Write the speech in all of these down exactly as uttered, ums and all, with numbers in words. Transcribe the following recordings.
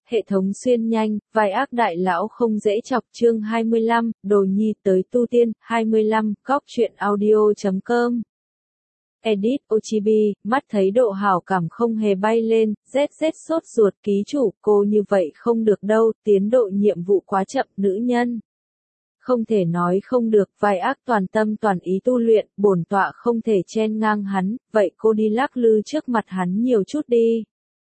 Hệ thống xuyên nhanh, vai ác đại lão không dễ chọc chương hai mươi lăm, đồ nhi tới tu tiên, hai mươi lăm, góc truyện audio chấm com. Edit Ochibi, mắt thấy độ hảo cảm không hề bay lên, rét rét sốt ruột ký chủ, cô như vậy không được đâu, tiến độ nhiệm vụ quá chậm, nữ nhân. Không thể nói không được, vai ác toàn tâm toàn ý tu luyện, bổn tọa không thể chen ngang hắn, vậy cô đi lắc lư trước mặt hắn nhiều chút đi.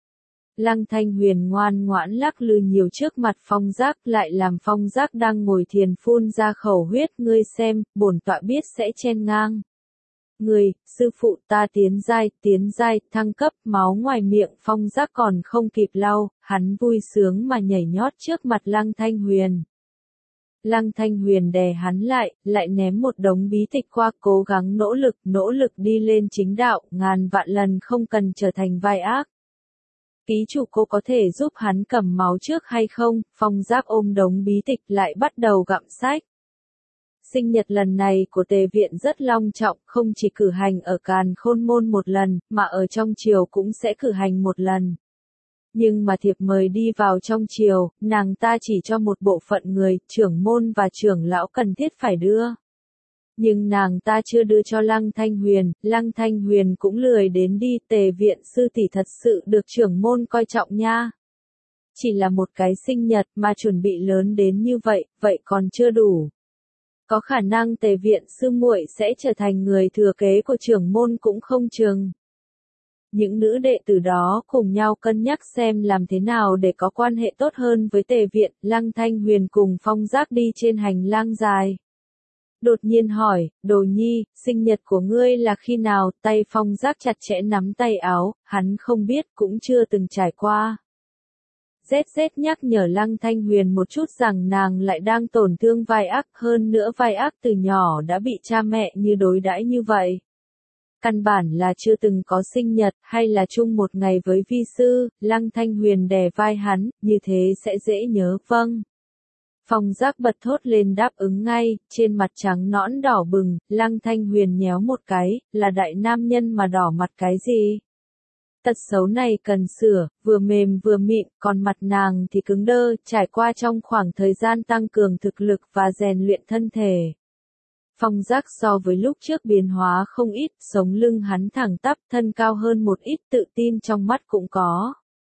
Lăng Thanh Huyền ngoan ngoãn lắc lư nhiều trước mặt Phong Giác, lại làm Phong Giác đang ngồi thiền phun ra khẩu huyết, ngươi xem, bổn tọa biết sẽ chen ngang. Người, sư phụ ta tiến giai, tiến giai, thăng cấp, máu ngoài miệng Phong Giác còn không kịp lau, hắn vui sướng mà nhảy nhót trước mặt Lăng Thanh Huyền. Lăng Thanh Huyền đè hắn lại, lại ném một đống bí tịch qua, cố gắng nỗ lực, nỗ lực đi lên chính đạo, ngàn vạn lần không cần trở thành vai ác. Ký chủ cô có thể giúp hắn cầm máu trước hay không? Phong Giác ôm đống bí tịch lại bắt đầu gặm sách. Sinh nhật lần này của Tề Viện rất long trọng, không chỉ cử hành ở Càn Khôn Môn một lần, mà ở trong triều cũng sẽ cử hành một lần. Nhưng mà thiệp mời đi vào trong triều, nàng ta chỉ cho một bộ phận người, trưởng môn và trưởng lão cần thiết phải đưa. Nhưng nàng ta chưa đưa cho Lăng Thanh Huyền, Lăng Thanh Huyền cũng lười đến đi, Tề Viện sư tỷ thật sự được trưởng môn coi trọng nha. Chỉ là một cái sinh nhật mà chuẩn bị lớn đến như vậy, vậy còn chưa đủ. Có khả năng Tề Viện sư muội sẽ trở thành người thừa kế của trưởng môn cũng không chừng. Những nữ đệ tử đó cùng nhau cân nhắc xem làm thế nào để có quan hệ tốt hơn với Tề Viện, Lăng Thanh Huyền cùng Phong Giác đi trên hành lang dài. Đột nhiên hỏi, đồ nhi, sinh nhật của ngươi là khi nào? Tay Phong Giác chặt chẽ nắm tay áo, hắn không biết cũng chưa từng trải qua. Rét rét nhắc nhở Lăng Thanh Huyền một chút rằng nàng lại đang tổn thương vai ác, hơn nữa vai ác từ nhỏ đã bị cha mẹ như đối đãi như vậy. Căn bản là chưa từng có sinh nhật, hay là chung một ngày với vi sư, Lăng Thanh Huyền đè vai hắn, như thế sẽ dễ nhớ, vâng. Phong Giác bật thốt lên đáp ứng ngay, trên mặt trắng nõn đỏ bừng, Lăng Thanh Huyền nhéo một cái, là đại nam nhân mà đỏ mặt cái gì? Tật xấu này cần sửa, vừa mềm vừa mịn, còn mặt nàng thì cứng đơ, trải qua trong khoảng thời gian tăng cường thực lực và rèn luyện thân thể. Phong Giác so với lúc trước biến hóa không ít, sống lưng hắn thẳng tắp, thân cao hơn một ít, tự tin trong mắt cũng có.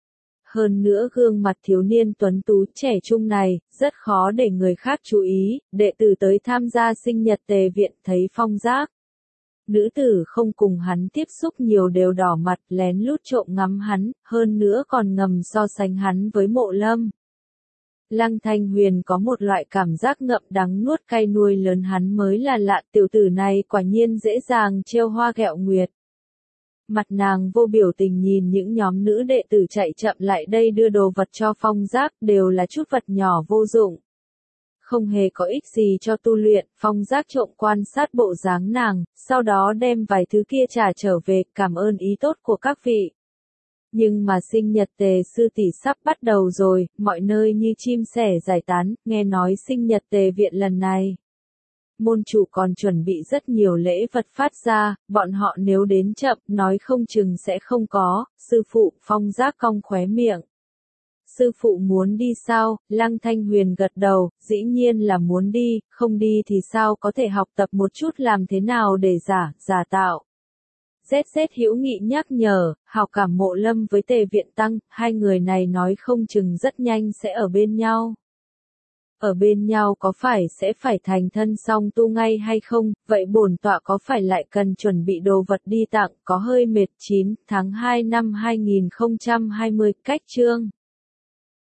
Hơn nữa gương mặt thiếu niên tuấn tú trẻ trung này, rất khó để người khác chú ý, đệ tử tới tham gia sinh nhật Tề Viện thấy Phong Giác. Nữ tử không cùng hắn tiếp xúc nhiều đều đỏ mặt lén lút trộm ngắm hắn, hơn nữa còn ngầm so sánh hắn với Mộ Lâm. Lăng Thanh Huyền có một loại cảm giác ngậm đắng nuốt cay, nuôi lớn hắn mới là lạ, tiểu tử này quả nhiên dễ dàng trêu hoa ghẹo nguyệt. Mặt nàng vô biểu tình nhìn những nhóm nữ đệ tử chạy chậm lại đây đưa đồ vật cho Phong Giác, đều là chút vật nhỏ vô dụng. Không hề có ích gì cho tu luyện, Phong Giác trộm quan sát bộ dáng nàng, sau đó đem vài thứ kia trả trở về, cảm ơn ý tốt của các vị. Nhưng mà sinh nhật Tề sư tỷ sắp bắt đầu rồi, mọi nơi như chim sẻ giải tán, nghe nói sinh nhật Tề Viện lần này. Môn chủ còn chuẩn bị rất nhiều lễ vật phát ra, bọn họ nếu đến chậm, nói không chừng sẽ không có, sư phụ, Phong Giác cong khóe miệng. Sư phụ muốn đi sao? Lăng Thanh Huyền gật đầu, dĩ nhiên là muốn đi, không đi thì sao có thể học tập một chút làm thế nào để giả, giả tạo. Rét rét hữu nghị nhắc nhở, hào cảm Mộ Lâm với Tề Viện tăng, hai người này nói không chừng rất nhanh sẽ ở bên nhau. Ở bên nhau có phải sẽ phải thành thân song tu ngay hay không, vậy bổn tọa có phải lại cần chuẩn bị đồ vật đi tặng, có hơi mệt. Chín tháng hai năm hai nghìn không trăm hai mươi, cách chương.